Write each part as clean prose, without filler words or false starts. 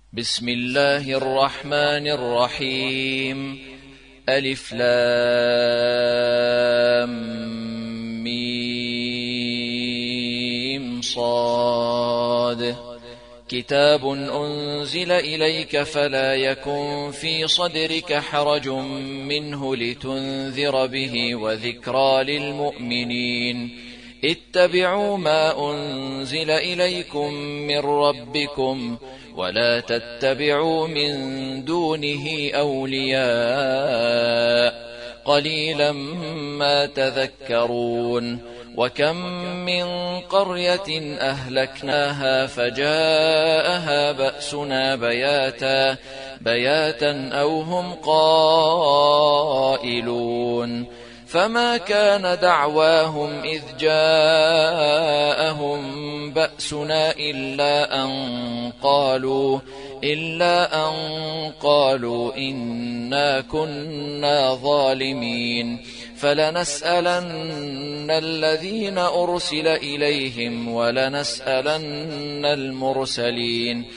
بسم الله الرحمن الرحيم. ألف لام ميم صاد. كتاب أنزل إليك فلا يكن في صدرك حرج منه لتنذر به وذكرى للمؤمنين. اتبعوا ما أنزل إليكم من ربكم ولا تتبعوا من دونه أولياء قليلا ما تذكرون. وكم من قرية أهلكناها فجاءها بأسنا بياتا أو هم قائلون. فما كان دعواهم إذ جاءهم بأسنا إلا أن قالوا إنا كنا ظالمين. فلنسألن الذين أرسل إليهم ولنسألن المرسلين.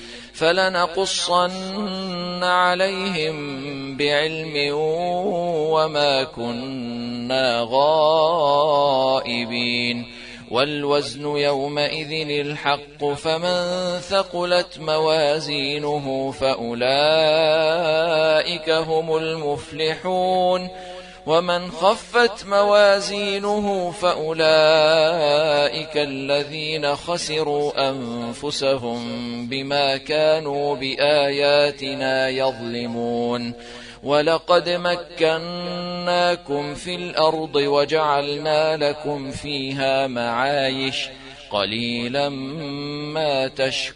فلنقصن عليهم بعلم وما كنا غائبين. والوزن يومئذ الحق فمن ثقلت موازينه فأولئك هم المفلحون. ومن خفت موازينه فأولئك الذين خسروا أنفسهم بما كانوا بآياتنا يظلمون. ولقد مكناكم في الأرض وجعلنا لكم فيها معايش قليلا ما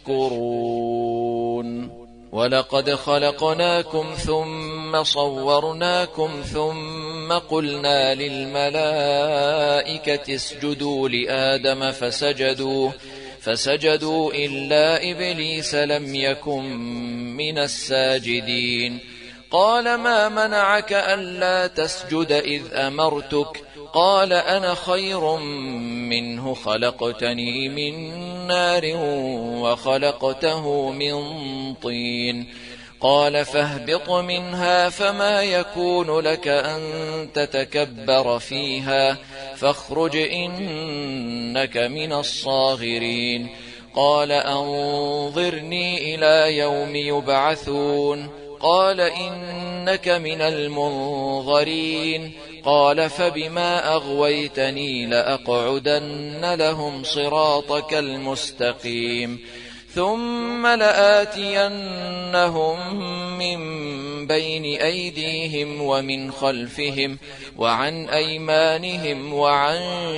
تشكرون. ولقد خلقناكم ثم صورناكم ثم قلنا للملائكة اسجدوا لآدم فسجدوا إلا إبليس لم يكن من الساجدين. قال ما منعك ألا تسجد إذ أمرتك؟ قال أنا خير منه خلقتني من نار وخلقته من طين. قال فاهبط منها فما يكون لك أن تتكبر فيها فاخرج إنك من الصاغرين. قال أنظرني إلى يوم يبعثون. قال إنك من المنظرين. قال فبما أغويتني لأقعدن لهم صراطك المستقيم ثم لآتينهم من بين أيديهم ومن خلفهم وعن أيمانهم وعن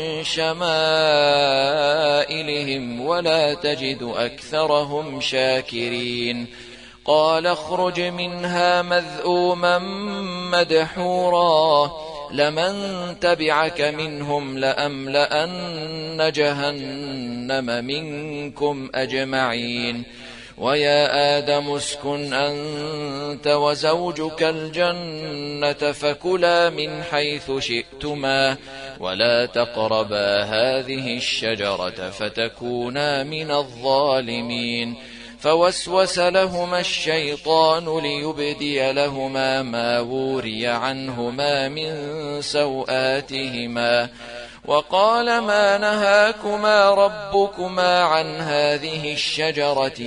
شمائلهم ولا تجد أكثرهم شاكرين. قال اخرج منها مذءوما مدحورا لمن تبعك منهم لأملأن جهنم منكم أجمعين. ويا آدم اسكن أنت وزوجك الجنة فكلا من حيث شئتما ولا تقربا هذه الشجرة فتكونا من الظالمين. فوسوس لهما الشيطان ليبدي لهما ما وري عنهما من سوآتهما وقال ما نهاكما ربكما عن هذه الشجرة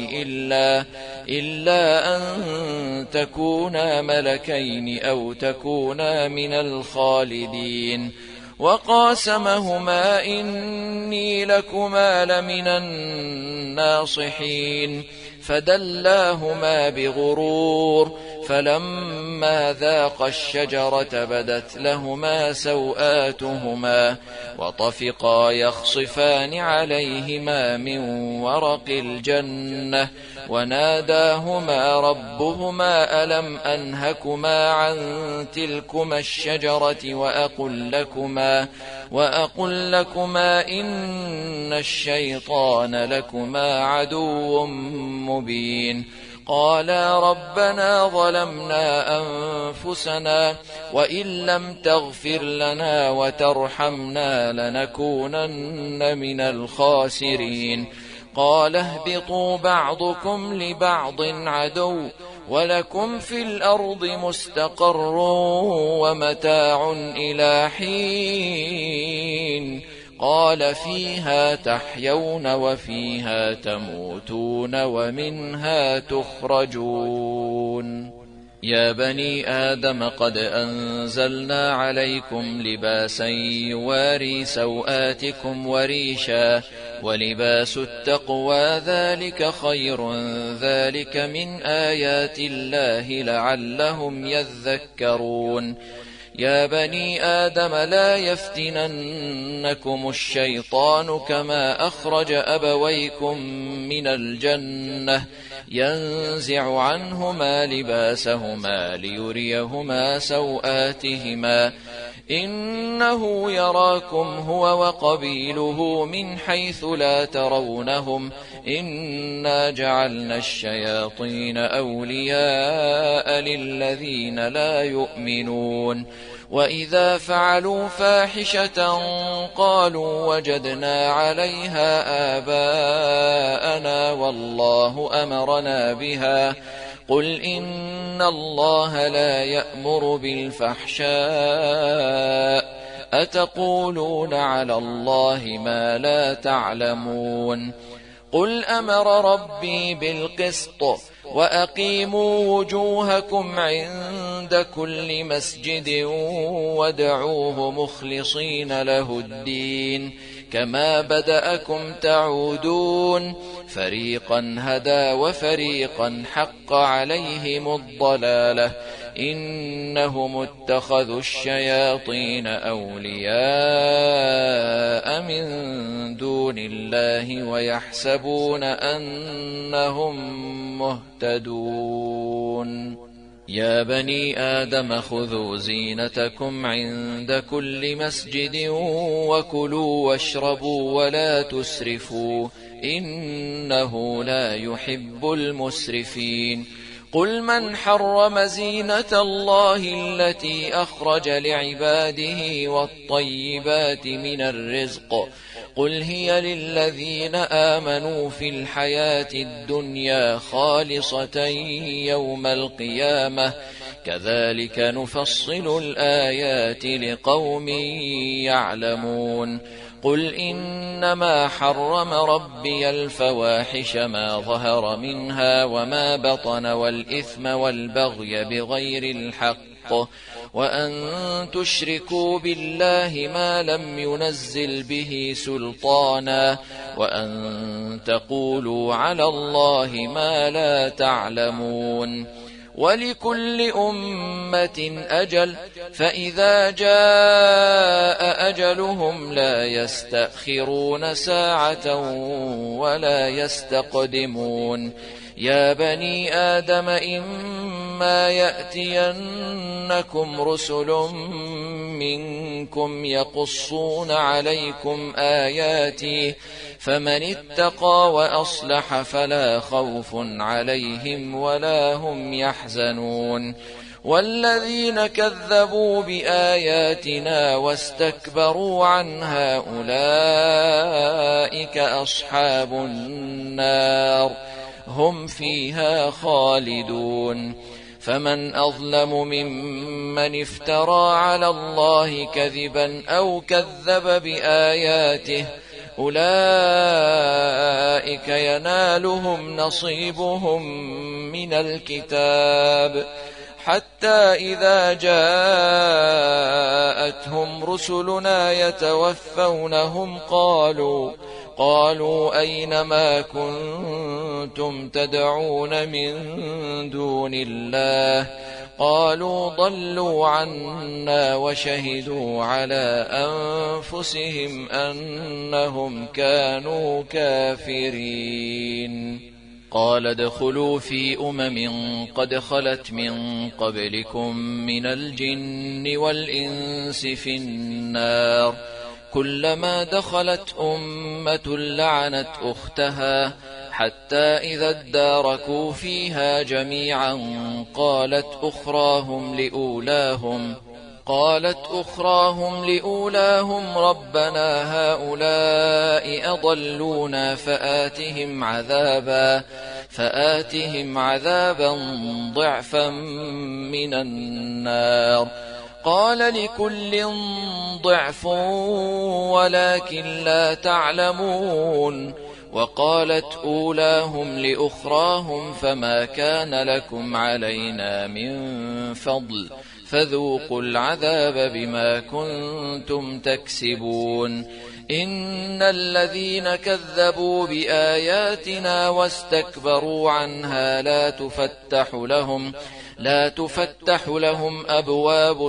إلا أن تكونا ملكين أو تكونا من الخالدين. وقاسمهما إني لكما لمن الناصحين. فدلاهما بغرور فلما ذاقا الشجرة بدت لهما سوآتهما وطفقا يخصفان عليهما من ورق الجنة وناداهما ربهما ألم أنهكما عن تلكما الشجرة وأقل لكما إن الشيطان لكما عدو مبين. قالا ربنا ظلمنا أنفسنا وإن لم تغفر لنا وترحمنا لنكونن من الخاسرين. قال اهبطوا بعضكم لبعض عدو ولكم في الأرض مستقر ومتاع إلى حين قال فيها تحيون وفيها تموتون ومنها تخرجون يا بني آدم قد أنزلنا عليكم لباسا يواري سوآتكم وريشا ولباس التقوى ذلك خير ذلك من آيات الله لعلهم يذكرون يا بني آدم لا يفتننكم الشيطان كما أخرج أبويكم من الجنة ينزع عنهما لباسهما ليريهما سوآتهما إنه يراكم هو وقبيله من حيث لا ترونهم إنا جعلنا الشياطين أولياء للذين لا يؤمنون وإذا فعلوا فاحشة قالوا وجدنا عليها آباءنا والله أمرنا بها قل إن الله لا يأمر بالفحشاء أتقولون على الله ما لا تعلمون قل أمر ربي بالقسط وأقيموا وجوهكم عند كل مسجد وادعوه مخلصين له الدين كما بدأكم تعودون فريقا هدى وفريقا حق عليهم الضلالة إنهم اتخذوا الشياطين أولياء من دون الله ويحسبون أنهم مهتدون يا بني آدم خذوا زينتكم عند كل مسجد وكلوا واشربوا ولا تسرفوا إنه لا يحب المسرفين قل من حرم زينة الله التي أخرج لعباده والطيبات من الرزق قل هي للذين آمنوا في الحياة الدنيا خالصة يوم القيامة كذلك نفصل الآيات لقوم يعلمون قل إنما حرم ربي الفواحش ما ظهر منها وما بطن والإثم والبغي بغير الحق وأن تشركوا بالله ما لم ينزل به سلطانا وأن تقولوا على الله ما لا تعلمون ولكل أمة أجل فإذا جاء أجلهم لا يستأخرون ساعة ولا يستقدمون يا بني آدم إما يأتينكم رسل منكم يقصون عليكم آياتي فمن اتقى وأصلح فلا خوف عليهم ولا هم يحزنون والذين كذبوا بآياتنا واستكبروا عنها أولئك أصحاب النار هم فيها خالدون فمن أظلم ممن افترى على الله كذبا أو كذب بآياته أولئك ينالهم نصيبهم من الكتاب حتى إذا جاءتهم رسلنا يتوفونهم قالوا أين ما كنتم تدعون من دون الله قالوا ضلوا عنا وشهدوا على أنفسهم أنهم كانوا كافرين قال ادخلوا في قد خلت من قبلكم من الجن والإنس في النار كلما دخلت أمة لعنت أختها حتى إذا اداركوا فيها جميعا قالت أخراهم لأولاهم قالت أخراهم لأولاهم ربنا هؤلاء أضلونا فآتهم عذابا ضعفا من النار. قال لكل ضعف ولكن لا تعلمون. وقالت أولاهم لأخراهم فما كان لكم علينا من فضل فذوقوا العذاب بما كنتم تكسبون. إن الذين كذبوا بآياتنا واستكبروا عنها لا تفتح لهم أبواب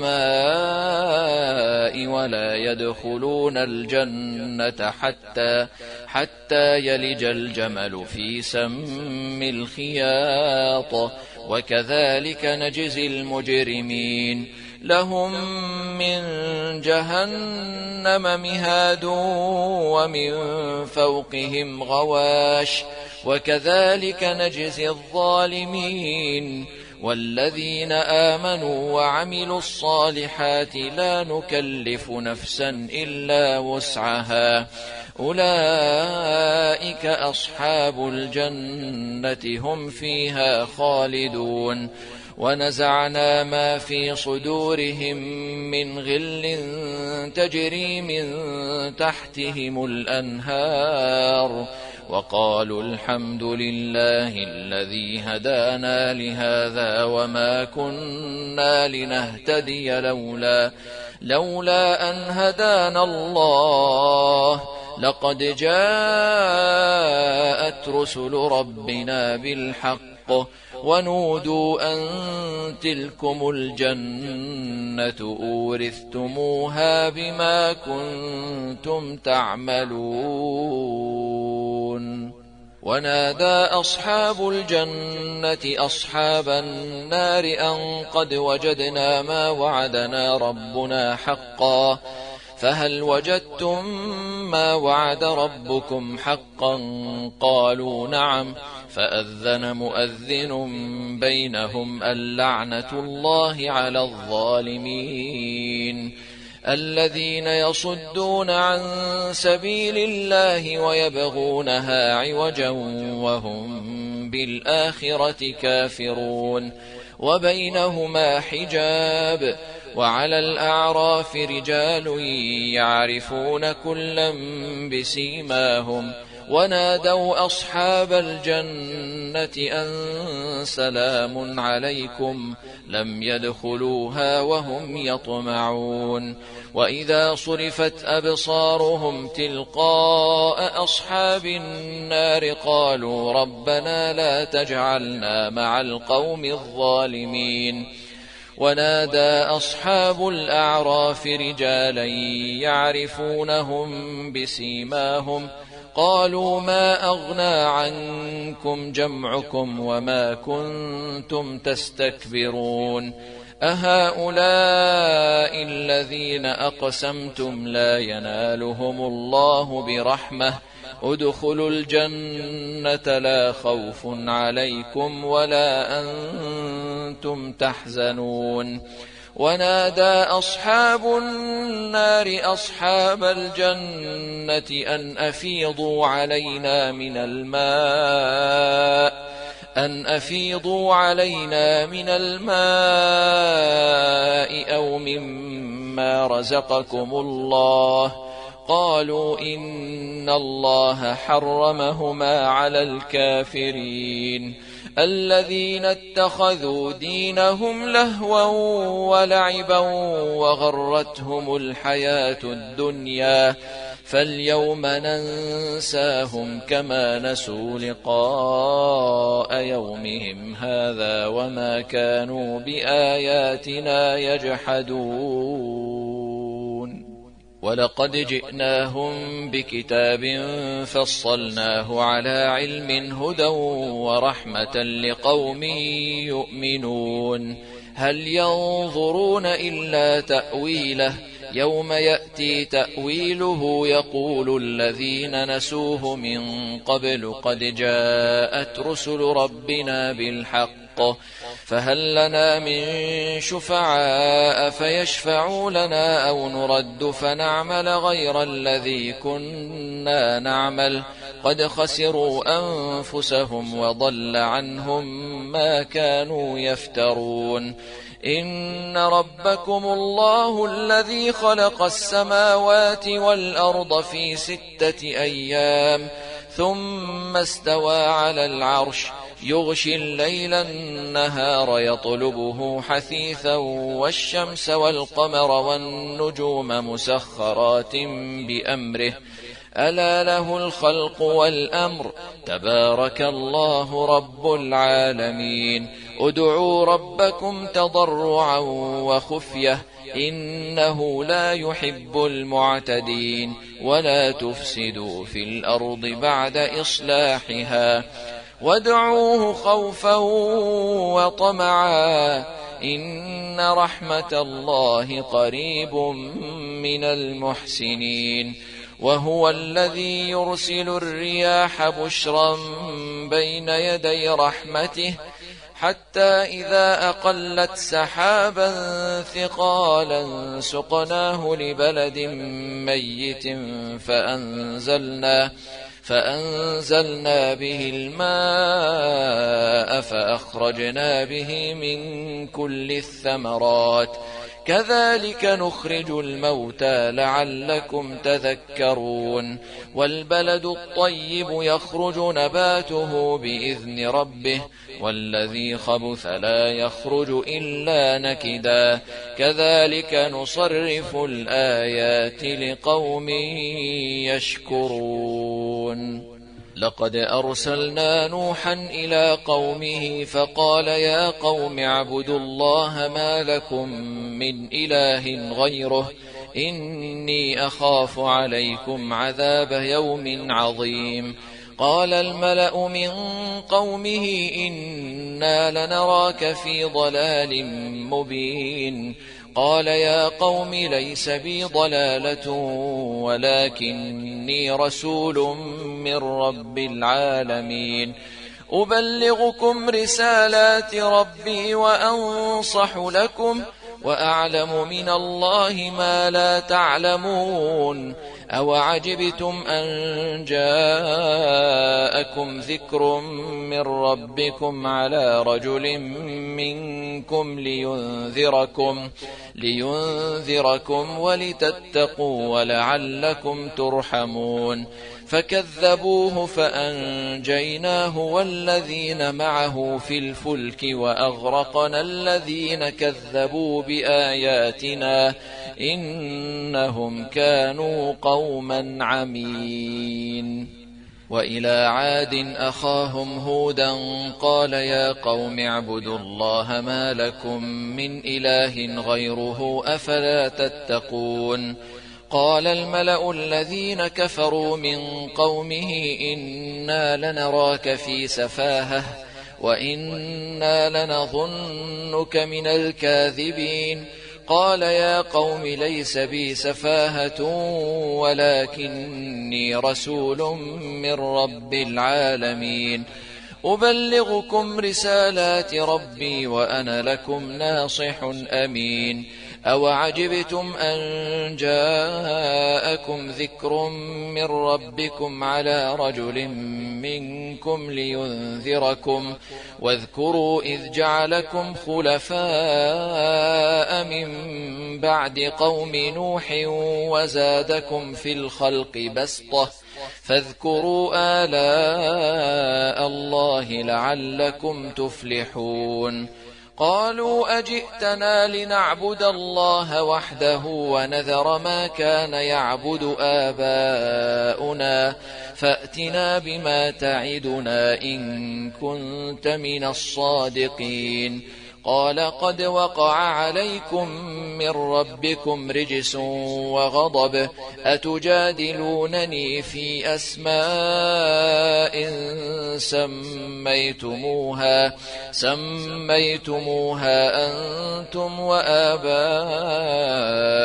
السماء ولا يدخلون الجنة حتى يلج الجمل في سم الخياط وكذلك نجزي المجرمين. لهم من جهنم مهاد ومن فوقهم غواش وكذلك نجزي الظالمين. والذين آمنوا وعملوا الصالحات لا نكلف نفسا إلا وسعها أولئك أصحاب الجنة هم فيها خالدون. ونزعنا ما في صدورهم من غل تجري من تحتهم الأنهار وقالوا الحمد لله الذي هدانا لهذا وما كنا لنهتدي لولا أن هدانا الله لقد جاءت رسل ربنا بالحق ونودوا أن تلكم الجنة أورثتموها بما كنتم تعملون. ونادى أصحاب الجنة أصحاب النار أن قد وجدنا ما وعدنا ربنا حقا فهل وجدتم ما وعد ربكم حقا؟ قالوا نعم. فأذن مؤذن بينهم اللعنة الله على الظالمين الذين يصدون عن سبيل الله ويبغونها عوجا وهم بالآخرة كافرون. وبينهما حجاب. وعلى الأعراف رجال يعرفون كلا بسيماهم ونادوا أصحاب الجنة أن سلام عليكم لم يدخلوها وهم يطمعون. وإذا صرفت أبصارهم تلقاء أصحاب النار قالوا ربنا لا تجعلنا مع القوم الظالمين. ونادى أصحاب الأعراف رجالا يعرفونهم بسيماهم قالوا ما أغنى عنكم جمعكم وما كنتم تستكبرون أهؤلاء الذين أقسمتم لا ينالهم الله برحمة ادخلوا الجنة لا خوف عليكم ولا أنتم تحزنون. ونادى أصحاب النار أصحاب الجنة أن أفيضوا علينا من الماء أو مما رزقكم الله. قالوا إن الله حرمهما على الكافرين الذين اتخذوا دينهم لهوا ولعبا وغرتهم الحياة الدنيا فاليوم ننساهم كما نسوا لقاء يومهم هذا وما كانوا بآياتنا يجحدون. ولقد جئناهم بكتاب فصلناه على علم هدى ورحمة لقوم يؤمنون. هل ينظرون إلا تأويله يوم يأتي تأويله يقول الذين نسوه من قبل قد جاءت رسل ربنا بالحق فهل لنا من شفعاء فيشفعوا لنا أو نرد فنعمل غير الذي كنا نعمل قد خسروا أنفسهم وضل عنهم ما كانوا يفترون إن ربكم الله الذي خلق السماوات والأرض في 6 أيام ثم استوى على العرش يغشي الليل النهار يطلبه حثيثا والشمس والقمر والنجوم مسخرات بأمره ألا له الخلق والأمر تبارك الله رب العالمين ادعوا ربكم تضرعا وخفية إنه لا يحب المعتدين ولا تفسدوا في الأرض بعد إصلاحها وادعوه خوفا وطمعا إن رحمة الله قريب من المحسنين وهو الذي يرسل الرياح بشرا بين يدي رحمته حتى إذا أقلت سحابا ثقالا سقناه لبلد ميت فأنزلنا به الماء فأخرجنا به من كل الثمرات كذلك نخرج الموتى لعلكم تذكرون والبلد الطيب يخرج نباته بإذن ربه والذي خبث لا يخرج إلا نكدا كذلك نصرف الآيات لقوم يشكرون لقد أرسلنا نوحا إلى قومه فقال يا قوم اعبدوا الله ما لكم من إله غيره إني أخاف عليكم عذاب يوم عظيم قال الملأ من قومه إنا لنراك في ضلال مبين قال يا قوم ليس بي ضلالة ولكني رسول من رب العالمين أبلغكم رسالات ربي وأنصح لكم وأعلم من الله ما لا تعلمون أوعجبتم أن جاءكم ذكر من ربكم على رجل منكم لينذركم ولتتقوا ولعلكم ترحمون فكذبوه فأنجيناه والذين معه في الفلك وأغرقنا الذين كذبوا بآياتنا إنهم كانوا قوما عمين وإلى عاد أخاهم هودا قال يا قوم اعبدوا الله ما لكم من إله غيره أفلا تتقون قال الملأ الذين كفروا من قومه إنا لنراك في سفاهة وإنا لنظنك من الكاذبين قال يا قوم ليس بي سفاهة ولكني رسول من رب العالمين أبلغكم رسالات ربي وأنا لكم ناصح أمين أوعجبتم أن جاءكم ذكر من ربكم على رجل منكم لينذركم واذكروا إذ جعلكم خلفاء من بعد قوم نوح وزادكم في الخلق بسطة فاذكروا آلاء الله لعلكم تفلحون قالوا أجئتنا لنعبد الله وحده ونذر ما كان يعبد آباؤنا فأتنا بما تعدنا إن كنت من الصادقين قال قد وقع عليكم من ربكم رجس وغضب أتجادلونني في أسماء سميتموها أنتم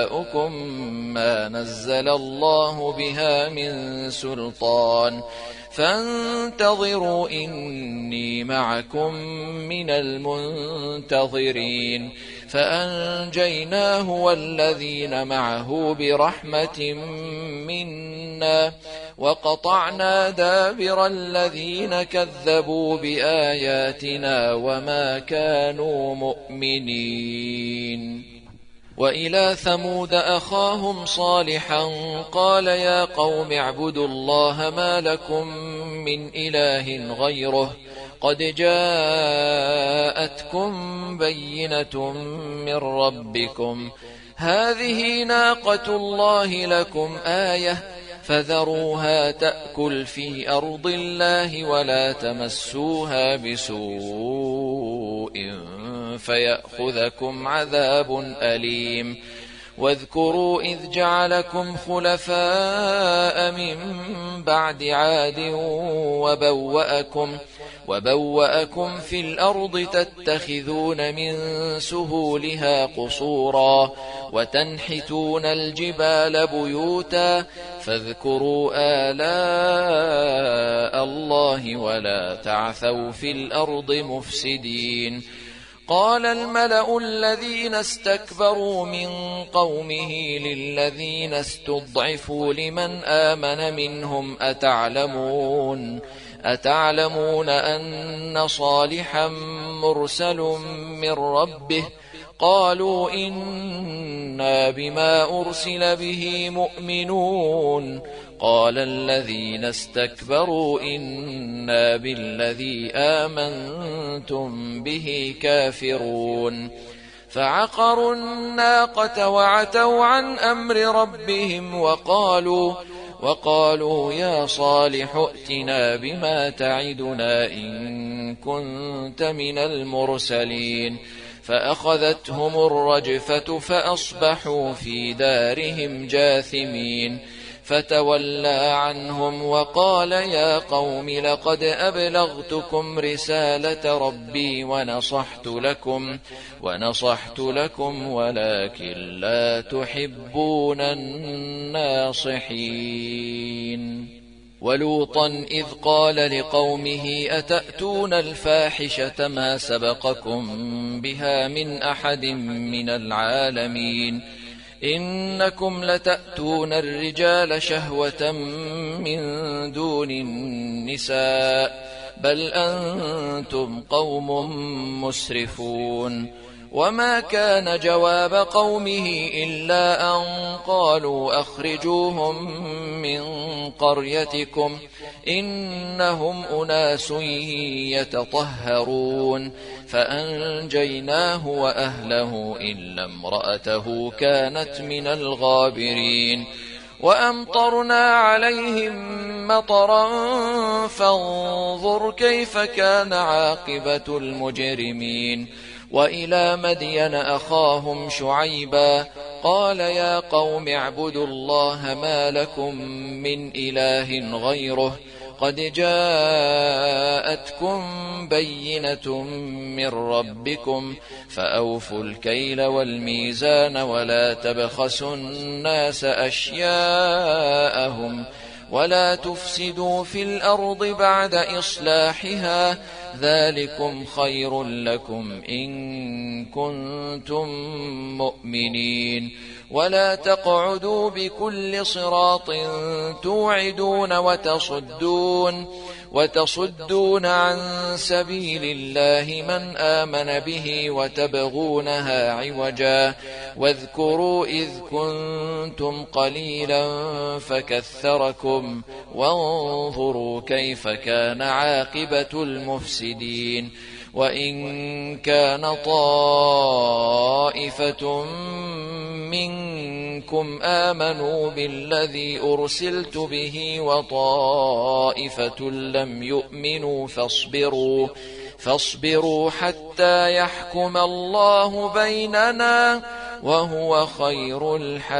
وآباؤكم ما نزل الله بها من سلطان فانتظروا إني معكم من المنتظرين فأنجيناه والذين معه برحمة منا وقطعنا دابر الذين كذبوا بآياتنا وما كانوا مؤمنين. وإلى ثمود أخاهم صالحا قال يا قوم اعبدوا الله ما لكم من إله غيره قد جاءتكم بينة من ربكم هذه ناقة الله لكم آية فذروها تأكل في أرض الله ولا تمسوها بسوء فيأخذكم عذاب أليم. واذكروا إذ جعلكم خلفاء من بعد عاد وبوأكم في الأرض تتخذون من سهولها قصورا وتنحتون الجبال بيوتا فاذكروا آلاء الله ولا تعثوا في الأرض مفسدين. قال الملأ الذين استكبروا من قومه للذين استضعفوا لمن آمن منهم أتعلمون أن صالحا مرسل من ربه قالوا إنا بما أرسل به مؤمنون قال الذين استكبروا إنا بالذي آمنتم به كافرون. فعقروا الناقة وعتوا عن أمر ربهم وقالوا يا صالح ائتنا بما تعدنا إن كنت من المرسلين. فأخذتهم الرجفة فأصبحوا في دارهم جاثمين. فتولى عنهم وقال يا قوم لقد أبلغتكم رسالة ربي ونصحت لكم ولكن لا تحبون الناصحين. ولوطا إذ قال لقومه أتأتون الفاحشة ما سبقكم بها من أحد من العالمين إنكم لتأتون الرجال شهوة من دون النساء بل أنتم قوم مسرفون. وما كان جواب قومه إلا أن قالوا أخرجوهم من قريتكم إنهم أناس يتطهرون. فأنجيناه وأهله إلا امرأته كانت من الغابرين. وأمطرنا عليهم مطرا فانظر كيف كان عاقبة المجرمين. وإلى مدين أخاهم شعيبا قال يا قوم اعبدوا الله ما لكم من إله غيره قد جاءتكم بينة من ربكم فأوفوا الكيل والميزان ولا تبخسوا الناس أشياءهم ولا تفسدوا في الأرض بعد إصلاحها ذلكم خير لكم إن كنتم مؤمنين. ولا تقعدوا بكل صراط توعدون وتصدون عن سبيل الله من آمن به وتبغونها عوجا واذكروا إذ كنتم قليلا فكثركم وانظروا كيف كان عاقبة المفسدين. وإن كان طائفة منكم آمنوا بالذي أرسلت به وطائفة لم يؤمنوا فاصبروا حتى يحكم الله بيننا وهو خير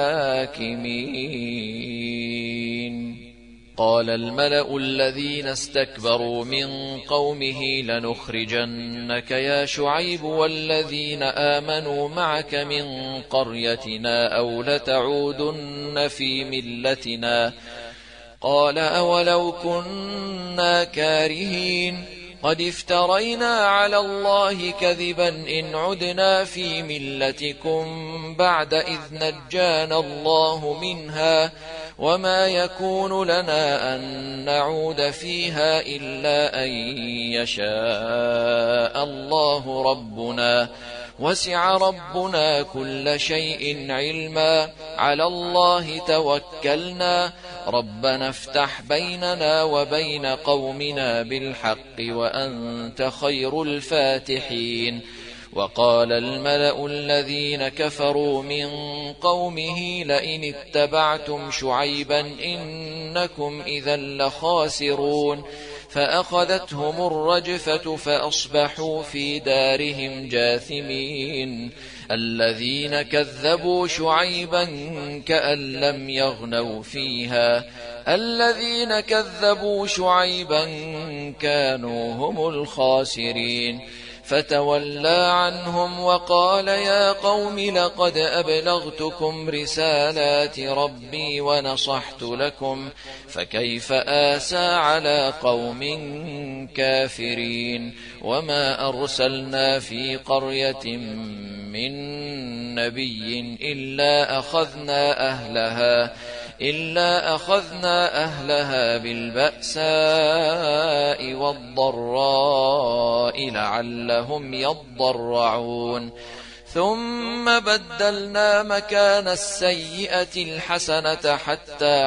الحاكمين. قال الملأ الذين استكبروا من قومه لنخرجنك يا شعيب والذين آمنوا معك من قريتنا أو لتعودن في ملتنا قال أولو كنا كارهين قد افترينا على الله كذبا إن عدنا في ملتكم بعد إذ نجانا الله منها وما يكون لنا أن نعود فيها إلا أن يشاء الله ربنا وسع ربنا كل شيء علما على الله توكلنا ربنا افتح بيننا وبين قومنا بالحق وأنت خير الفاتحين. وقال الملأ الذين كفروا من قومه لئن اتبعتم شعيبا إنكم إذا لخاسرون فأخذتهم الرجفة فأصبحوا في دارهم جاثمين. الذين كذبوا شعيبا كأن لم يغنوا فيها الذين كذبوا شعيبا كانوا هم الخاسرين. فتولى عنهم وقال يا قوم لقد أبلغتكم رسالات ربي ونصحت لكم فكيف آسى على قوم كافرين. وما أرسلنا في قرية من نبي إلا أخذنا أهلها بالبأساء والضراء لعلهم يضرعون ثم بدلنا مكان السيئة الحسنة حتى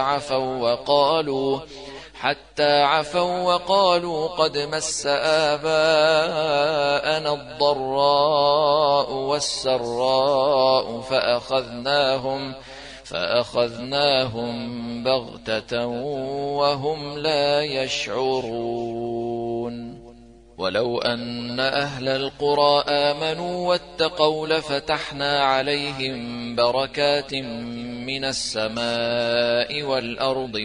عفوا وقالوا قد مس آباءنا الضراء والسراء فأخذناهم بغتة وهم لا يشعرون. ولو أن أهل القرى آمنوا واتقوا لفتحنا عليهم بركات من السماء والأرض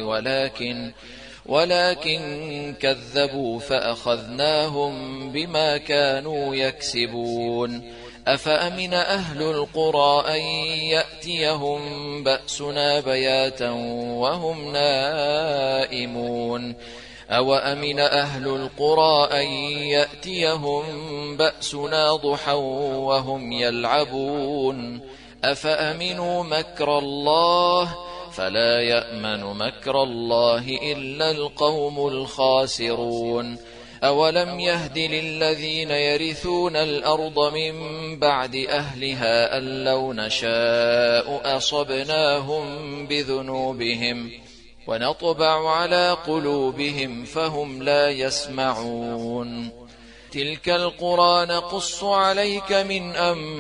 ولكن كذبوا فأخذناهم بما كانوا يكسبون. أفأمن أهل القرى أن يأتيهم بأسنا بياتا وهم نائمون أوأمن أهل القرى أن يأتيهم بأسنا ضحى وهم يلعبون أفأمنوا مكر الله فلا يأمن مكر الله إلا القوم الخاسرون. أولم يهد للذين يرثون الأرض من بعد أهلها أن لو نشاء أصبناهم بذنوبهم ونطبع على قلوبهم فهم لا يسمعون. تلك القرى نقص عليك من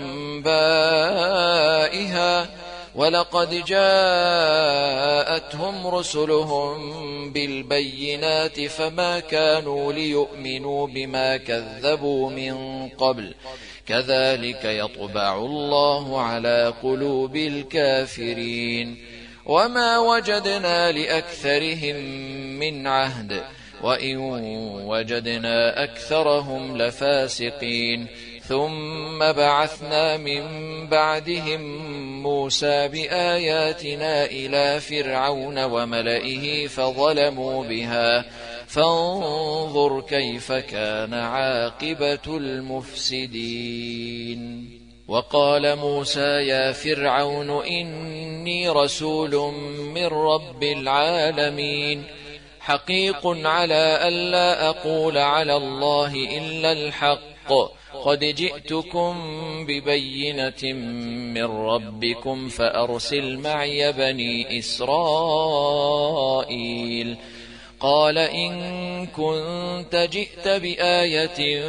أنبائها ولقد جاءتهم رسلهم بالبينات فما كانوا ليؤمنوا بما كذبوا من قبل كذلك يطبع الله على قلوب الكافرين. وما وجدنا لأكثرهم من عهد وإن وجدنا أكثرهم لفاسقين. ثم بعثنا من بعدهم موسى بآياتنا إلى فرعون وملئه فظلموا بها فانظر كيف كان عاقبة المفسدين. وقال موسى يا فرعون إني رسول من رب العالمين حقيق على ألا أقول على الله إلا الحق قد جئتكم ببينة من ربكم فأرسل معي بني إسرائيل. قال إن كنت جئت بآية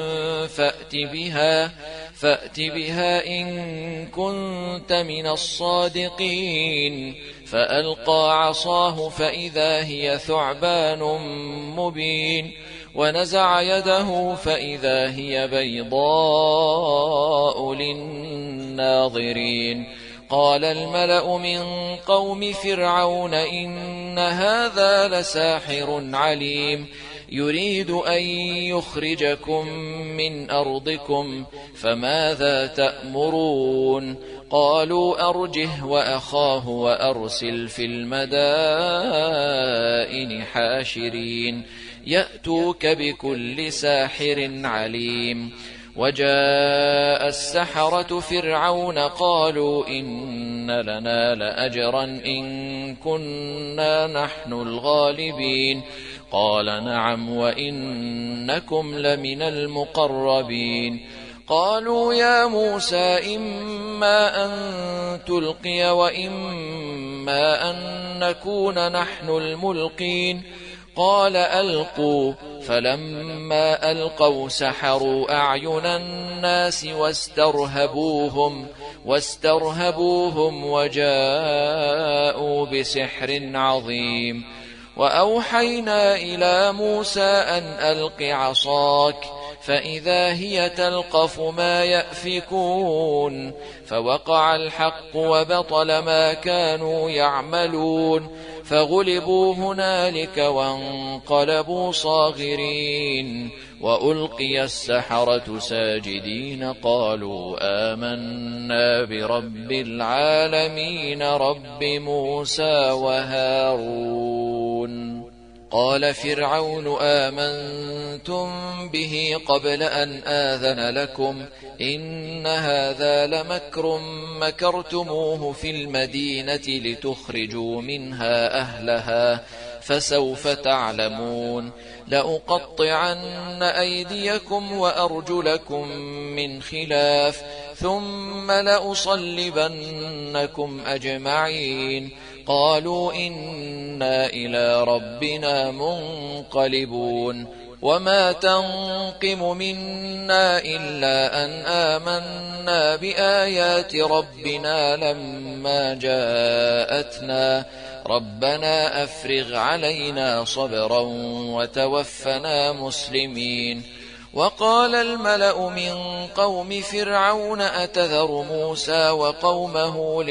فأت بها إن كنت من الصادقين. فألقى عصاه فإذا هي ثعبان مبين ونزع يده فإذا هي بيضاء للناظرين. قال الملأ من قوم فرعون إن هذا لساحر عليم يريد أن يخرجكم من أرضكم فماذا تأمرون قالوا أرجه وأخاه وأرسل في المدائن حاشرين يأتوك بكل ساحر عليم وجاء السحرة فرعون قالوا إن لنا لأجرا إن كنا نحن الغالبين قال نعم وإنكم لمن المقربين قالوا يا موسى إما أن تلقي وإما أن نكون نحن الملقين قال ألقوا فلما ألقوا سحروا أعين الناس واسترهبوهم وجاءوا بسحر عظيم وأوحينا إلى موسى أن ألق عصاك فإذا هي تلقف ما يأفكون فوقع الحق وبطل ما كانوا يعملون فغلبوا هنالك وانقلبوا صاغرين وألقي السحرة ساجدين قالوا آمنا برب العالمين رب موسى وهارون قال فرعون آمنتم به قبل أن آذن لكم إن هذا لمكر مكرتموه في المدينة لتخرجوا منها أهلها فسوف تعلمون لأقطعن أيديكم وأرجلكم من خلاف ثم لأصلبنكم أجمعين قالوا إنا إلى ربنا منقلبون وما تنقم منا إلا أن آمنا بآيات ربنا لما جاءتنا ربنا أفرغ علينا صبرا وتوفنا مسلمين وقال الملأ من قوم فرعون أتذر موسى وقومه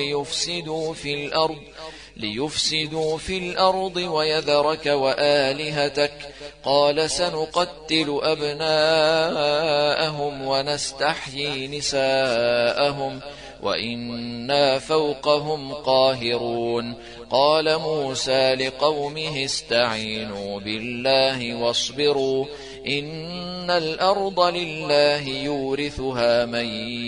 ليفسدوا في الأرض ويذرك وآلهتك قال سنقتل أبناءهم ونستحيي نساءهم وإنا فوقهم قاهرون قال موسى لقومه استعينوا بالله واصبروا إن الأرض لله يورثها من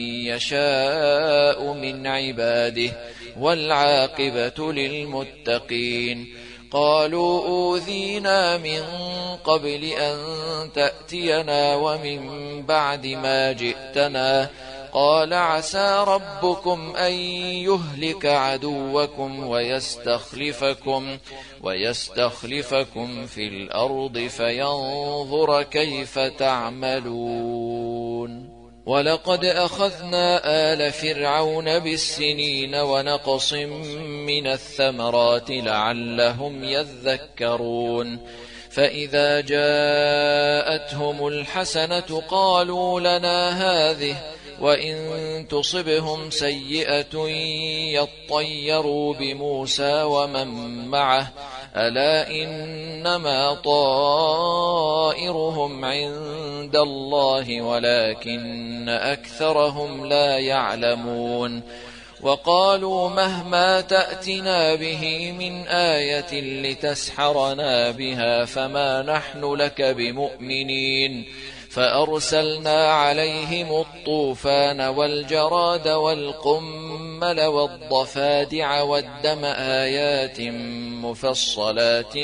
يشاء من عباده والعاقبة للمتقين قالوا أوذينا من قبل أن تأتينا ومن بعد ما جئتنا قال عسى ربكم أن يهلك عدوكم ويستخلفكم في الأرض فينظر كيف تعملون ولقد أخذنا آل فرعون بالسنين ونقص من الثمرات لعلهم يذكرون فإذا جاءتهم الحسنة قالوا لنا هذه وإن تصبهم سيئة يطيروا بموسى ومن معه ألا إنما طائرهم عند الله ولكن أكثرهم لا يعلمون وقالوا مهما تأتنا به من آية لتسحرنا بها فما نحن لك بمؤمنين فأرسلنا عليهم الطوفان والجراد والقمل والضفادع والدم آيات مفصلات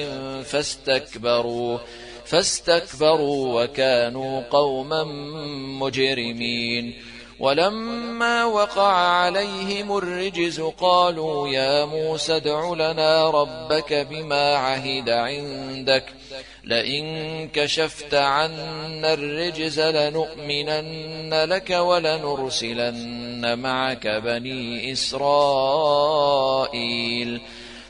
فاستكبروا وكانوا قوما مجرمين ولما وقع عليهم الرجز قالوا يا موسى ادع لنا ربك بما عهد عندك لئن كشفت عنا الرجز لنؤمنن لك ولنرسلن معك بني إسرائيل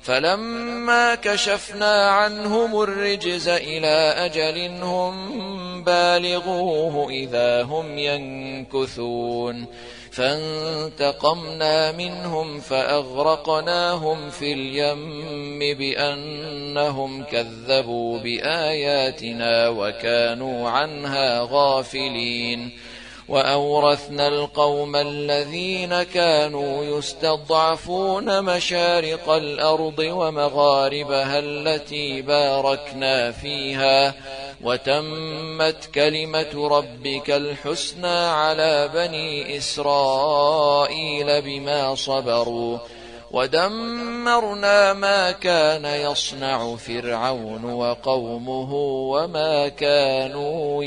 فلما كشفنا عنهم الرجز إلى أجل هم بالغوه إذا هم ينكثون فانتقمنا منهم فأغرقناهم في اليم بأنهم كذبوا بآياتنا وكانوا عنها غافلين وأورثنا القوم الذين كانوا يستضعفون مشارق الأرض ومغاربها التي باركنا فيها وتمت كلمة ربك الحسنى على بني إسرائيل بما صبروا ودمرنا ما كان يصنع فرعون وقومه وما كانوا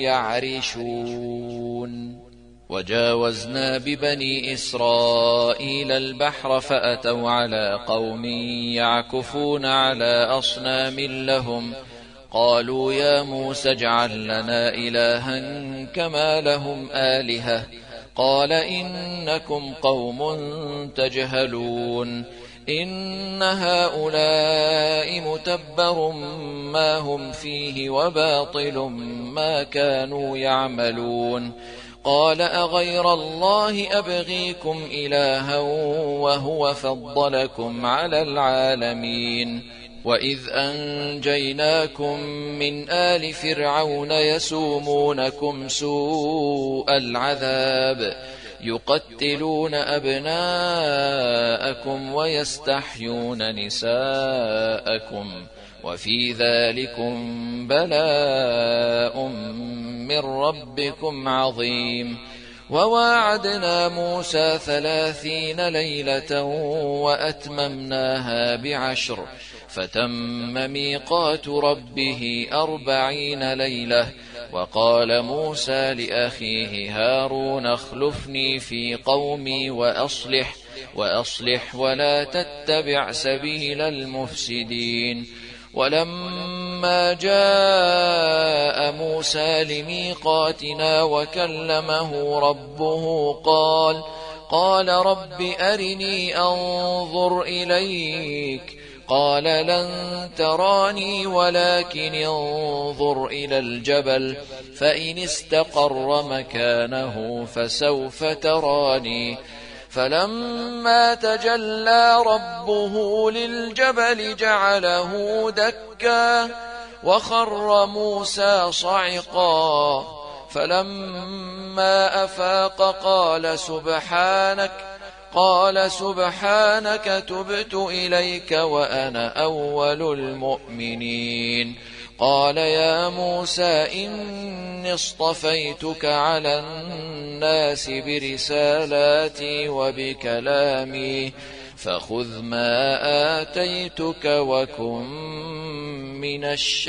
يعرشون وجاوزنا ببني إسرائيل البحر فأتوا على قوم يعكفون على أصنام لهم قالوا يا موسى اجعل لنا إلها كما لهم آلهة قال إنكم قوم تجهلون إن هؤلاء متبر ما هم فيه وباطل ما كانوا يعملون قال أغير الله أبغيكم إلها وهو فضلكم على العالمين وإذ أنجيناكم من آل فرعون يسومونكم سوء العذاب يقتلون أبناءكم ويستحيون نساءكم وفي ذلكم بلاء من ربكم عظيم وواعدنا موسى 30 ليلة وأتممناها ب10 فتم ميقات ربه 40 ليلة وقال موسى لأخيه هارون اخلفني في قومي وأصلح ولا تتبع سبيل المفسدين ولما جاء موسى لميقاتنا وكلمه ربه قال رب أرني أنظر إليك قال لن تراني ولكن انظر إلى الجبل فإن استقر مكانه فسوف تراني فلما تجلى ربه للجبل جعله دكا وخر موسى صعقا فلما أفاق قال سبحانك تبت إليك وأنا أول المؤمنين قال يا موسى إني اصطفيتك على الناس برسالاتي وبكلامي فخذ ما آتيتك وكن من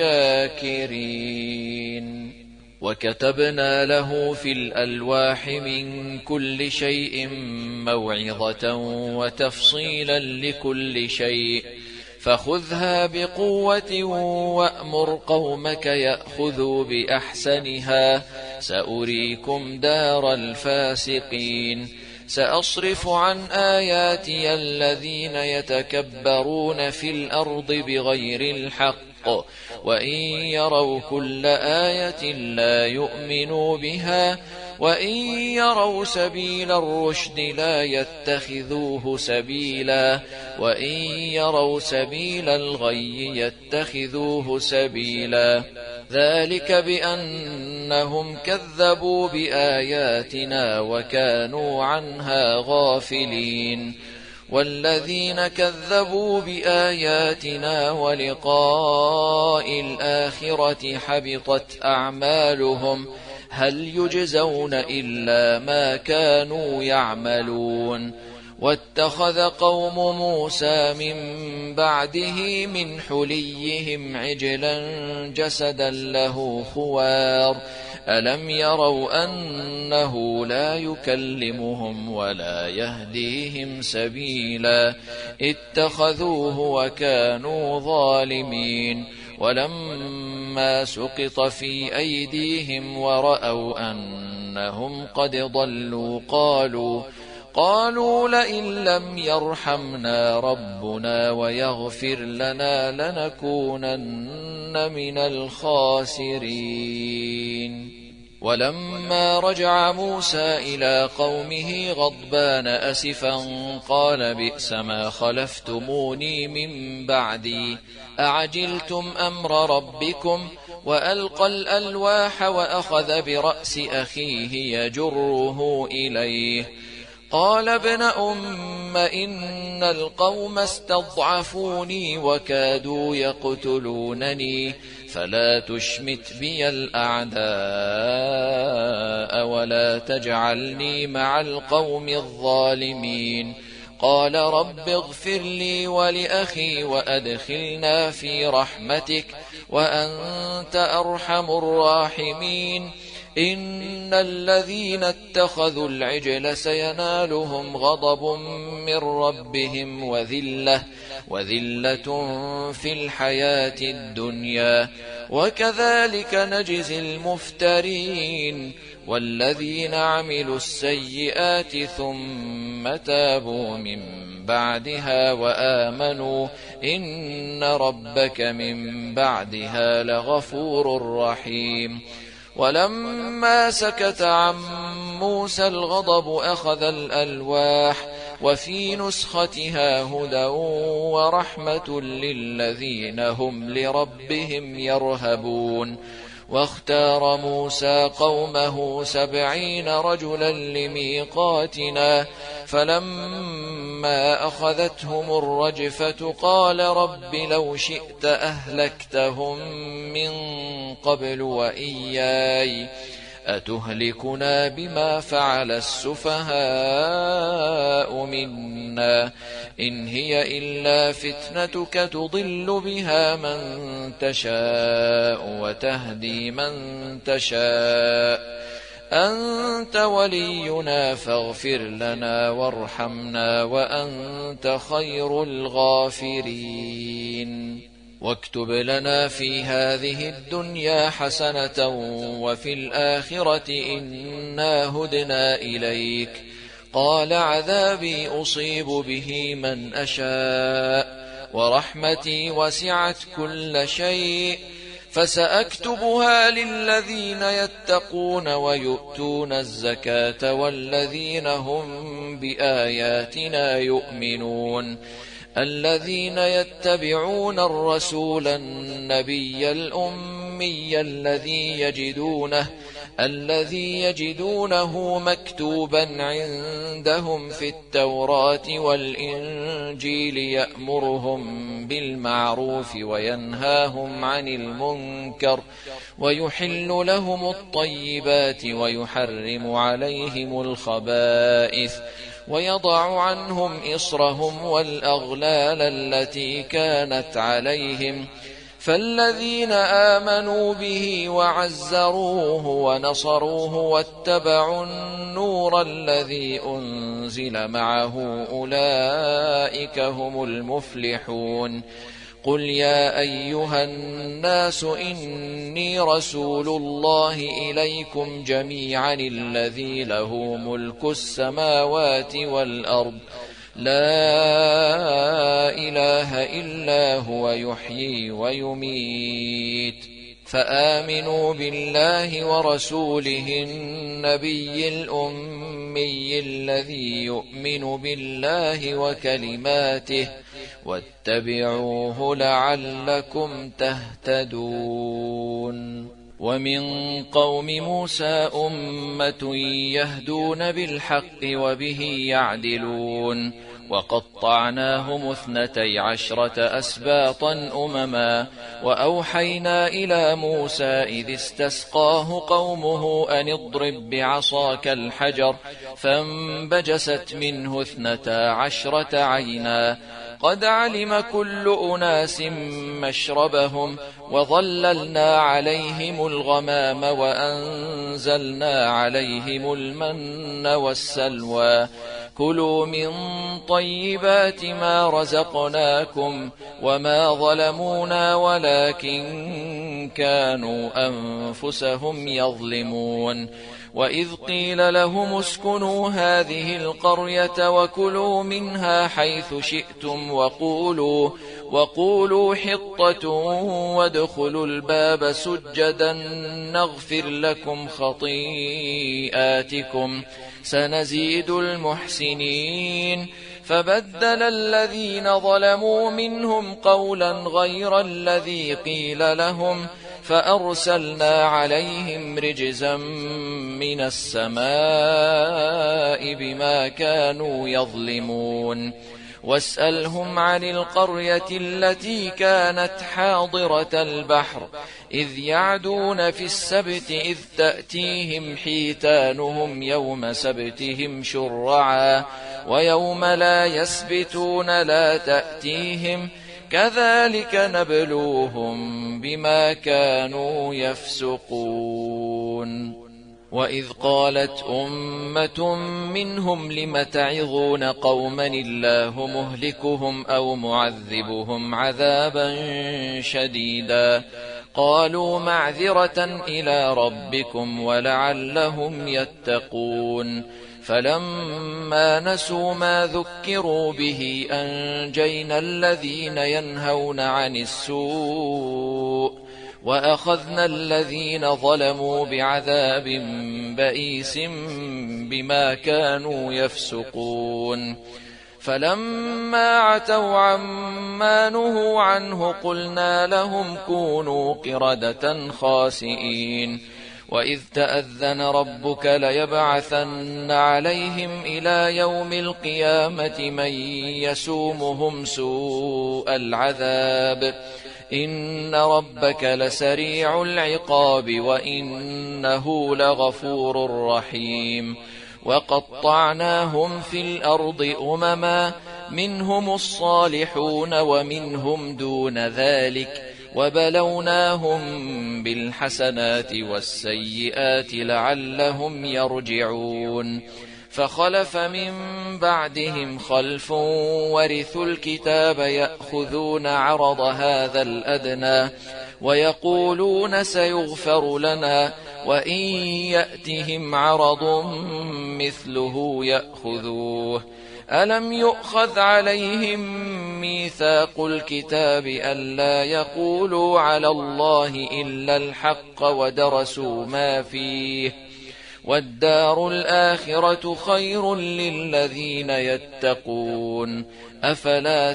الشاكرين وكتبنا له في الألواح من كل شيء موعظة وتفصيلا لكل شيء فخذها بقوة وأمر قومك يأخذوا بأحسنها سأريكم دار الفاسقين سأصرف عن آياتي الذين يتكبرون في الأرض بغير الحق وإن يروا كل آية لا يؤمنوا بها وإن يروا سبيل الرشد لا يتخذوه سبيلا وإن يروا سبيل الغي يتخذوه سبيلا ذلك بأنهم كذبوا بآياتنا وكانوا عنها غافلين والذين كذبوا بآياتنا ولقاء الآخرة حبطت أعمالهم هل يجزون إلا ما كانوا يعملون واتخذ قوم موسى من بعده من حليهم عجلا جسدا له خوار ألم يروا أنه لا يكلمهم ولا يهديهم سبيلا اتخذوه وكانوا ظالمين ولما سقط في أيديهم ورأوا أنهم قد ضلوا قالوا لئن لم يرحمنا ربنا ويغفر لنا لنكونن من الخاسرين. ولما رجع موسى إلى قومه غضبان أسفا قال بئس ما خلفتموني من بعدي أعجلتم أمر ربكم وألقى الألواح وأخذ برأس أخيه يجره إليه قال ابن أم إن القوم استضعفوني وكادوا يقتلونني فلا تشمت بي الأعداء ولا تجعلني مع القوم الظالمين. قال رب اغفر لي ولأخي وأدخلنا في رحمتك وأنت أرحم الراحمين. إن الذين اتخذوا العجل سينالهم غضب من ربهم وذلة في الحياة الدنيا وكذلك نجزي المفترين. والذين عملوا السيئات ثم تابوا من بعدها وآمنوا إن ربك من بعدها لغفور رحيم. ولما سكت عن موسى الغضب أخذ الألواح وفي نسختها هدى ورحمة للذين هم لربهم يرهبون. واختار موسى قومه 70 رجلا لميقاتنا فلما أخذتهم الرجفة قال رب لو شئت أهلكتهم من قبل وإياي أتهلكنا بما فعل السفهاء منا إن هي إلا فتنتك تضل بها من تشاء وتهدي من تشاء أنت ولينا فاغفر لنا وارحمنا وأنت خير الغافرين. واكتب لنا في هذه الدنيا حسنة وفي الآخرة إنا هدنا إليك. قال عذابي أصيب به من أشاء ورحمتي وسعت كل شيء فسأكتبها للذين يتقون ويؤتون الزكاة والذين هم بآياتنا يؤمنون. الذين يتبعون الرسول النبي الأمي الذي يجدونه مكتوبا عندهم في التوراة والإنجيل يأمرهم بالمعروف وينهاهم عن المنكر ويحل لهم الطيبات ويحرم عليهم الخبائث ويضع عنهم إصرهم والأغلال التي كانت عليهم. فالذين آمنوا به وعزروه ونصروه واتبعوا النور الذي أنزل معه أولئك هم المفلحون. قل يا أيها الناس إني رسول الله إليكم جميعا الذي له ملك السماوات والأرض لا إله إلا هو يحيي ويميت. فآمنوا بالله ورسوله النبي الأمي الذي يؤمن بالله وكلماته واتبعوه لعلكم تهتدون. ومن قوم موسى أمة يهدون بالحق وبه يعدلون. وقطعناهم 12 أسباطا أمما وأوحينا إلى موسى إذ استسقاه قومه أن اضرب بعصاك الحجر فانبجست منه 12 عينا قد علم كل أناس مشربهم وظللنا عليهم الغمام وأنزلنا عليهم المن والسلوى كلوا من طيبات ما رزقناكم وما ظلمونا ولكن كانوا أنفسهم يظلمون. وإذ قيل لهم اسكنوا هذه القرية وكلوا منها حيث شئتم وقولوا حطة وادخلوا الباب سجدا نغفر لكم خطيئاتكم سنزيد المحسنين. فبدل الذين ظلموا منهم قولا غير الذي قيل لهم فأرسلنا عليهم رجزا من السماء بما كانوا يظلمون. واسألهم عن القرية التي كانت حاضرة البحر إذ يعدون في السبت إذ تأتيهم حيتانهم يوم سبتهم شرعا ويوم لا يسبتون لا تأتيهم كذلك نبلوهم بما كانوا يفسقون. وإذ قالت أمة منهم لم تعظون قوما الله مهلكهم أو معذبهم عذابا شديدا قالوا معذرة إلى ربكم ولعلهم يتقون. فلما نسوا ما ذكروا به أنجينا الذين ينهون عن السوء وأخذنا الذين ظلموا بعذاب بئيس بما كانوا يفسقون. فلما عتوا عما نهوا عنه قلنا لهم كونوا قردة خاسئين. وإذ تأذن ربك ليبعثن عليهم إلى يوم القيامة من يسومهم سوء العذاب إن ربك لسريع العقاب وإنه لغفور رحيم. وقطعناهم في الأرض أمما منهم الصالحون ومنهم دون ذلك وبلوناهم بالحسنات والسيئات لعلهم يرجعون. فخلف من بعدهم خلف ورثوا الكتاب يأخذون عرض هذا الأدنى ويقولون سيغفر لنا وإن يأتهم عرض مثله يأخذوه. ألم يؤخذ عليهم ميثاق الكتاب ألا يقولوا على الله إلا الحق ودرسوا ما فيه والدار الآخرة خير للذين يتقون أفلا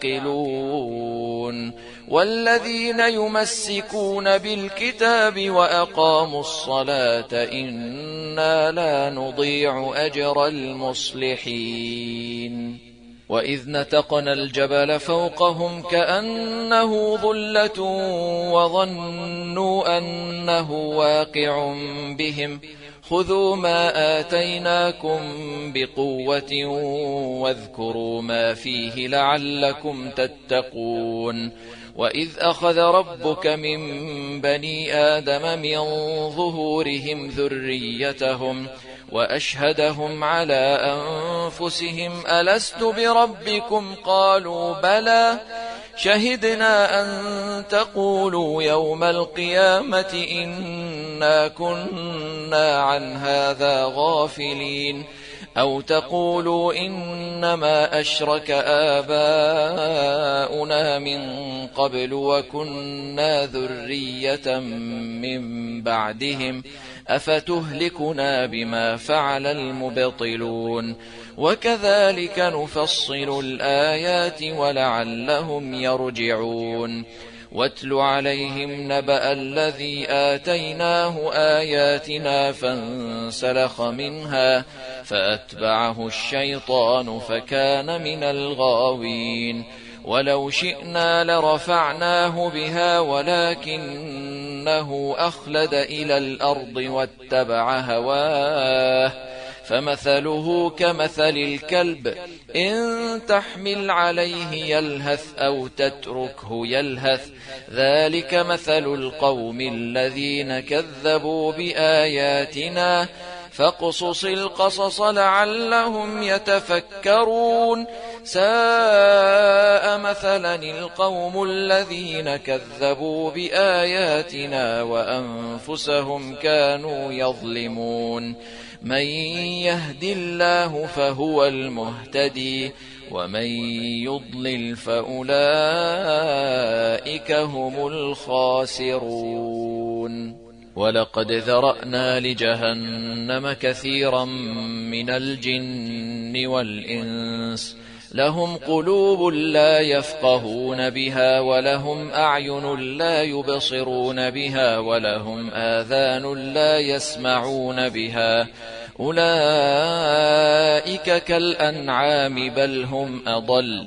تعقلون. والذين يمسكون بالكتاب وأقاموا الصلاة إنا لا نضيع أجر المصلحين. وإذ نتقنا الجبل فوقهم كأنه ظلة وظنوا أنه واقع بهم خذوا ما آتيناكم بقوة واذكروا ما فيه لعلكم تتقون. وإذ أخذ ربك من بني آدم من ظهورهم ذريتهم وأشهدهم على أنفسهم ألست بربكم قالوا بلى شهدنا أن تقولوا يوم القيامة إنا كنا عن هذا غافلين أو تقولوا إنما أشرك آباؤنا من قبل وكنا ذرية من بعدهم أفتهلكنا بما فعل المبطلون. وكذلك نفصل الآيات ولعلهم يرجعون. واتل عليهم نبأ الذي آتيناه آياتنا فانسلخ منها فأتبعه الشيطان فكان من الغاوين. ولو شئنا لرفعناه بها ولكنه أخلد إلى الأرض واتبع هواه فمثله كمثل الكلب إن تحمل عليه يلهث أو تتركه يلهث ذلك مثل القوم الذين كذبوا بآياتنا فاقصص القصص لعلهم يتفكرون ساء مثلا القوم الذين كذبوا بآياتنا وأنفسهم كانوا يظلمون من يهد الله فهو المهتدي ومن يضلل فأولئك هم الخاسرون ولقد ذرأنا لجهنم كثيرا من الجن والإنس لهم قلوب لا يفقهون بها ولهم أعين لا يبصرون بها ولهم آذان لا يسمعون بها أولئك كالأنعام بل هم أضل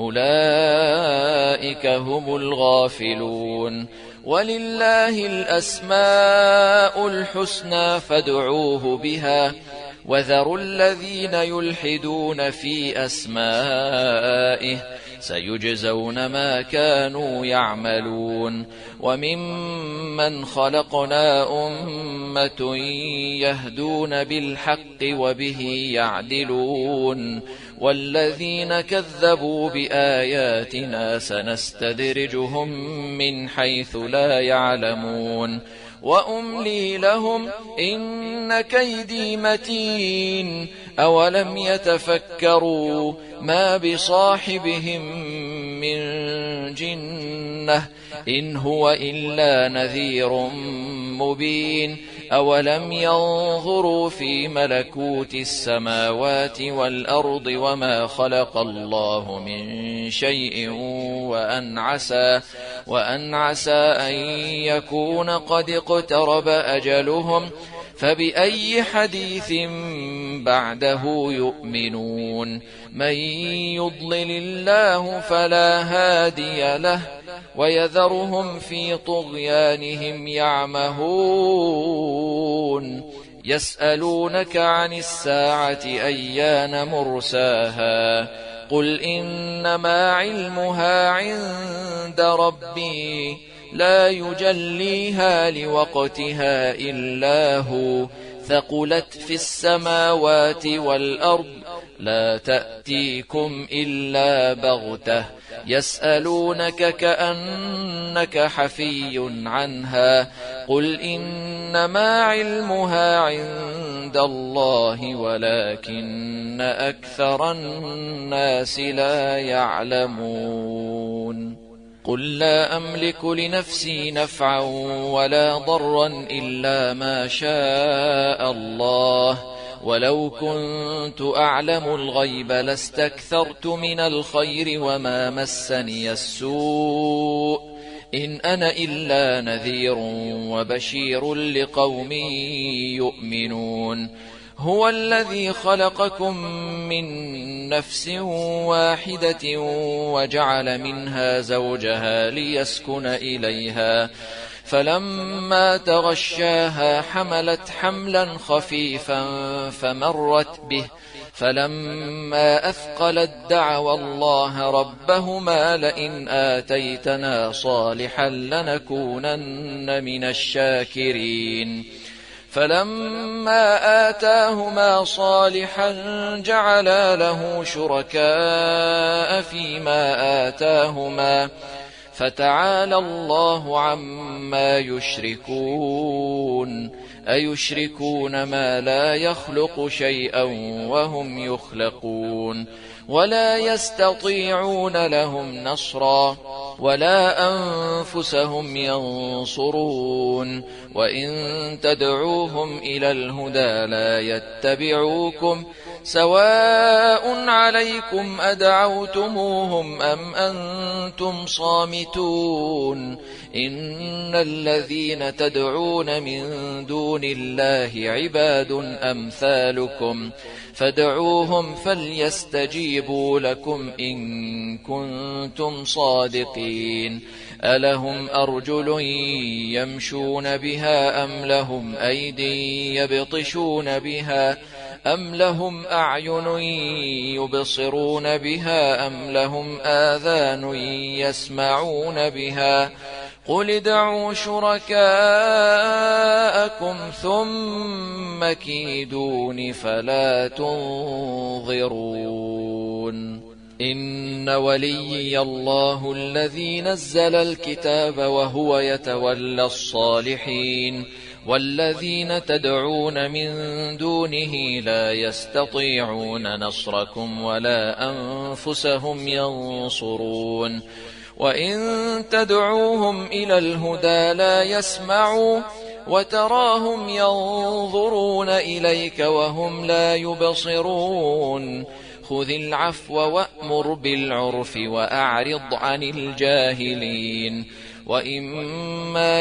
أولئك هم الغافلون ولله الأسماء الحسنى فادعوه بها وذروا الذين يلحدون في أسمائه سيجزون ما كانوا يعملون وممن خلقنا أمة يهدون بالحق وبه يعدلون والذين كذبوا بآياتنا سنستدرجهم من حيث لا يعلمون وأملي لهم إن كيدي متين أولم يتفكروا ما بصاحبهم من جنة إن هو إلا نذير مبين أولم ينظروا في ملكوت السماوات والأرض وما خلق الله من شيء وأن عسى أن يكون قد اقترب أجلهم فبأي حديث بعده يؤمنون من يضلل الله فلا هادي له ويذرهم في طغيانهم يعمهون يسألونك عن الساعة أيان مرساها قل إنما علمها عند ربي لا يجليها لوقتها إلا هو ثقلت في السماوات والأرض لا تأتيكم إلا بغتة يسألونك كأنك حفي عنها قل إنما علمها عند الله ولكن أكثر الناس لا يعلمون قل لا أملك لنفسي نفعا ولا ضرا إلا ما شاء الله ولو كنت أعلم الغيب لاستكثرت من الخير وما مسني السوء إن أنا إلا نذير وبشير لقوم يؤمنون هو الذي خلقكم من نفس واحدة وجعل منها زوجها ليسكن إليها فلما تغشاها حملت حملا خفيفا فمرت به فلما أثقلت دعوا الله ربهما لئن آتيتنا صالحا لنكونن من الشاكرين فلما آتاهما صالحا جعلا له شركاء فيما آتاهما فتعالى الله عما يشركون أيشركون ما لا يخلق شيئا وهم يخلقون ولا يستطيعون لهم نصرا ولا أنفسهم ينصرون وإن تدعوهم إلى الهدى لا يتبعوكم سواء عليكم أدعوتموهم أم أنتم صامتون إن الذين تدعون من دون الله عباد أمثالكم فادعوهم فليستجيبوا لكم إن كنتم صادقين ألهم أرجل يمشون بها أم لهم أيدي يبطشون بها أم لهم أعين يبصرون بها أم لهم آذان يسمعون بها قل ادعوا شركاءكم ثم كيدون فلا تنظرون إن وليي الله الذي نزل الكتاب وهو يتولى الصالحين والذين تدعون من دونه لا يستطيعون نصركم ولا أنفسهم ينصرون وإن تدعوهم إلى الهدى لا يسمعوا وتراهم ينظرون إليك وهم لا يبصرون خذ العفو وأمر بالعرف وأعرض عن الجاهلين وإما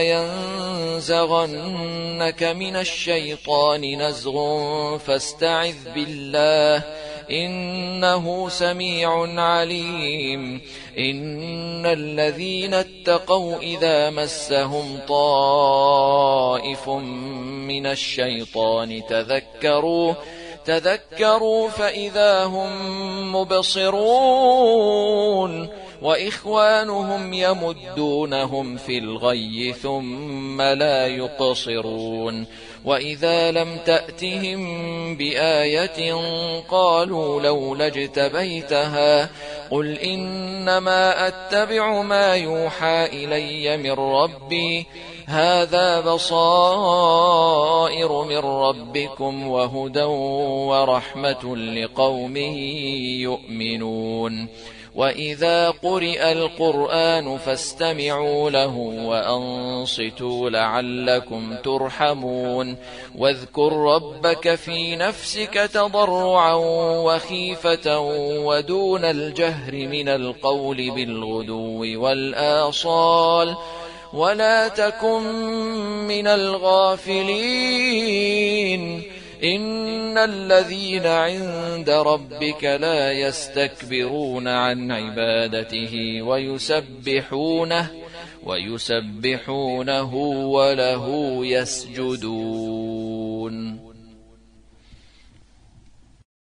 ينزغنك من الشيطان نزغ فاستعذ بالله إنه سميع عليم إن الذين اتقوا إذا مسهم طائف من الشيطان تذكروا فإذا هم مبصرون وإخوانهم يمدونهم في الغي ثم لا يقصرون وإذا لم تأتهم بآية قالوا لولا اجتبيتها قل إنما أتبع ما يوحى إلي من ربي هذا بصائر من ربكم وهدى ورحمة لقوم يؤمنون وإذا قرئ القرآن فاستمعوا له وأنصتوا لعلكم ترحمون واذكر ربك في نفسك تضرعا وخيفة ودون الجهر من القول بالغدو والآصال ولا تكن من الغافلين إن الذين عند ربك لا يستكبرون عن عبادته ويسبحونه وله يسجدون